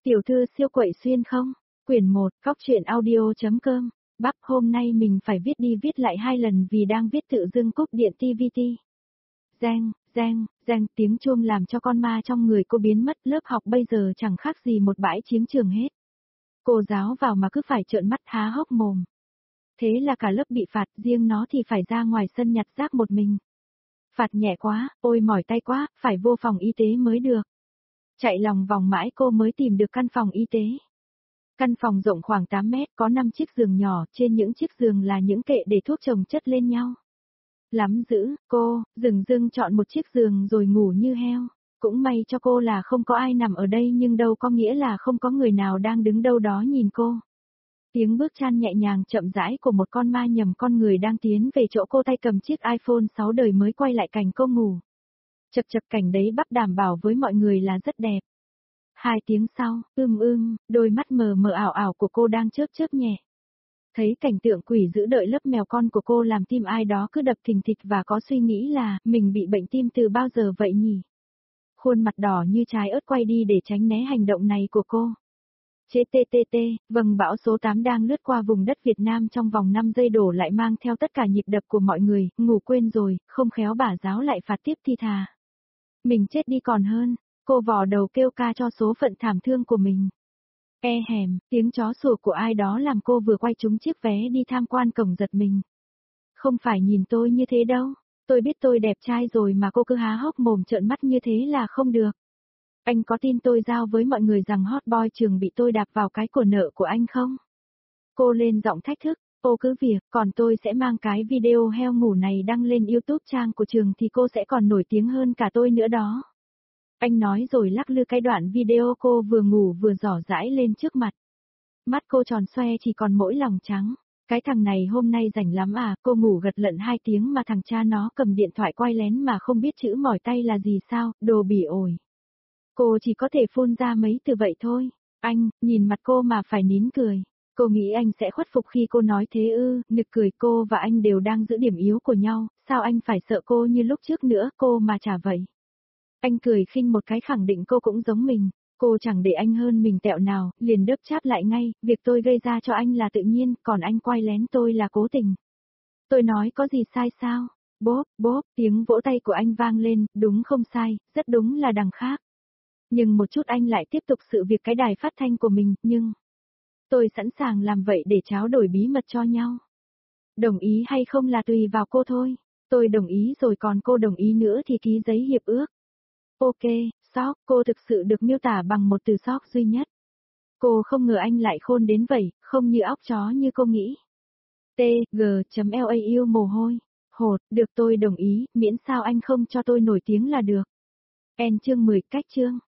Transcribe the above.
Tiểu thư siêu quậy xuyên không? Quyển 1, Cóc truyện audio.com. Bắp hôm nay mình phải viết đi viết lại 2 lần vì đang viết tự dưng cúp điện TVT. Reng, tiếng chuông làm cho con ma trong người cô biến mất, lớp học bây giờ chẳng khác gì một bãi chiến trường hết. Cô giáo vào mà cứ phải trợn mắt há hốc mồm. Thế là cả lớp bị phạt, riêng nó thì phải ra ngoài sân nhặt rác một mình. Phạt nhẹ quá, ôi mỏi tay quá, phải vô phòng y tế mới được. Chạy lòng vòng mãi cô mới tìm được căn phòng y tế. Căn phòng rộng khoảng 8 mét, có 5 chiếc giường nhỏ, trên những chiếc giường là những kệ để thuốc chồng chất lên nhau. Lắm dữ, cô, dưng chọn một chiếc giường rồi ngủ như heo. Cũng may cho cô là không có ai nằm ở đây nhưng đâu có nghĩa là không có người nào đang đứng đâu đó nhìn cô. Tiếng bước chân nhẹ nhàng chậm rãi của một con ma nhầm con người đang tiến về chỗ cô, tay cầm chiếc iPhone 6 đời mới quay lại cảnh cô ngủ. Chật cảnh đấy Bắp đảm bảo với mọi người là rất đẹp. 2 tiếng sau, đôi mắt mờ mờ ảo của cô đang chớp nhẹ. Thấy cảnh tượng quỷ dữ đợi lớp mèo con của cô làm tim ai đó cứ đập thình thịch và có suy nghĩ là mình bị bệnh tim từ bao giờ vậy nhỉ? Khuôn mặt đỏ như trái ớt quay đi để tránh né hành động này của cô. Chế vâng, bão số 8 đang lướt qua vùng đất Việt Nam trong vòng 5 giây đổ lại mang theo tất cả nhịp đập của mọi người, ngủ quên rồi, không khéo bà giáo lại phạt tiếp thì thà. Mình chết đi còn hơn, cô vò đầu kêu ca cho số phận thảm thương của mình. Tiếng chó sủa của ai đó làm cô vừa quay trúng chiếc vé đi tham quan cổng giật mình. Không phải nhìn tôi như thế đâu, tôi biết tôi đẹp trai rồi mà cô cứ há hốc mồm trợn mắt như thế là không được. Anh có tin tôi giao với mọi người rằng hot boy trường bị tôi đạp vào cái của nợ của anh không? Cô lên giọng thách thức, ô cứ việc, còn tôi sẽ mang cái video heo ngủ này đăng lên YouTube trang của trường thì cô sẽ còn nổi tiếng hơn cả tôi nữa đó. Anh nói rồi lắc lư cái đoạn video cô vừa ngủ vừa rỏ rãi lên trước mặt. Mắt cô tròn xoe chỉ còn mỗi lòng trắng. Cái thằng này hôm nay rảnh lắm à, cô ngủ gật lận 2 tiếng mà thằng cha nó cầm điện thoại quay lén mà không biết chữ mỏi tay là gì sao, đồ bỉ ổi. Cô chỉ có thể phun ra mấy từ vậy thôi. Anh, nhìn mặt cô mà phải nín cười. Cô nghĩ anh sẽ khuất phục khi cô nói thế ư, nực cười, cô và anh đều đang giữ điểm yếu của nhau, sao anh phải sợ cô như lúc trước nữa, cô mà chả vậy. Anh cười khinh một cái khẳng định cô cũng giống mình, cô chẳng để anh hơn mình tẹo nào, liền đớp cháp lại ngay, việc tôi gây ra cho anh là tự nhiên, còn anh quay lén tôi là cố tình. Tôi nói có gì sai sao? Bốp, tiếng vỗ tay của anh vang lên, đúng không sai, rất đúng là đằng khác. Nhưng một chút anh lại tiếp tục sự việc cái đài phát thanh của mình, nhưng tôi sẵn sàng làm vậy để tráo đổi bí mật cho nhau. Đồng ý hay không là tùy vào cô thôi. Tôi đồng ý rồi, còn cô đồng ý nữa thì ký giấy hiệp ước. Ok, sóc, cô thực sự được miêu tả bằng một từ sóc duy nhất. Cô không ngờ anh lại khôn đến vậy, không như óc chó như cô nghĩ. TG.LA yêu mồ hôi. Hột, được tôi đồng ý, miễn sao anh không cho tôi nổi tiếng là được. Chương 10 cách chương.